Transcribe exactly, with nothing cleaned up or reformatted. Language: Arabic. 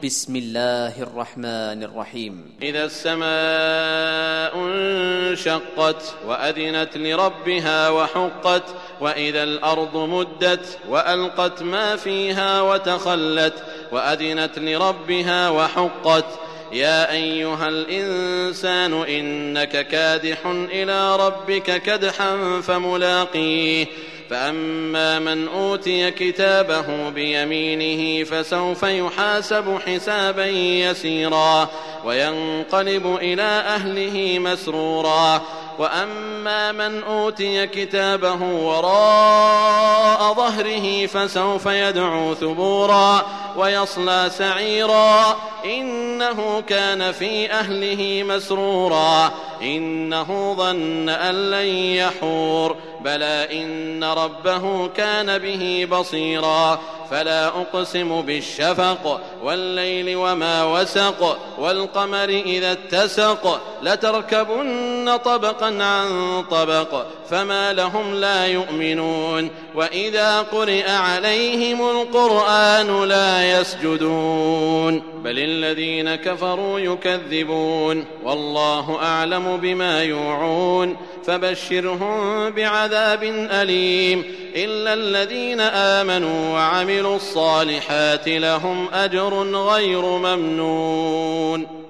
بسم الله الرحمن الرحيم. إذا السماء انشقت وأذنت لربها وحقت وإذا الأرض مدت وألقت ما فيها وتخلت وأذنت لربها وحقت يا أيها الإنسان إنك كادح إلى ربك كدحا فملاقيه فأما من أوتي كتابه بيمينه فسوف يحاسب حسابا يسيرا وينقلب إلى أهله مسرورا وأما من أوتي كتابه وراء ظهره فسوف يدعو ثبورا ويصلى سعيرا إنه كان في أهله مسرورا إنه ظن أن لن يحور بلى إن ربه كان به بصيرا فلا أقسم بالشفق والليل وما وسق والقمر إذا اتسق لتركبن طبقا عن طبق فما لهم لا يؤمنون وإذا قرئ عليهم القرآن لا يسجدون بل الذين كفروا يكذبون والله أعلم بما يوعون فبشرهم بعذاب أليم إلا الذين آمنوا وعملوا الصالحات لهم أجر غير ممنون.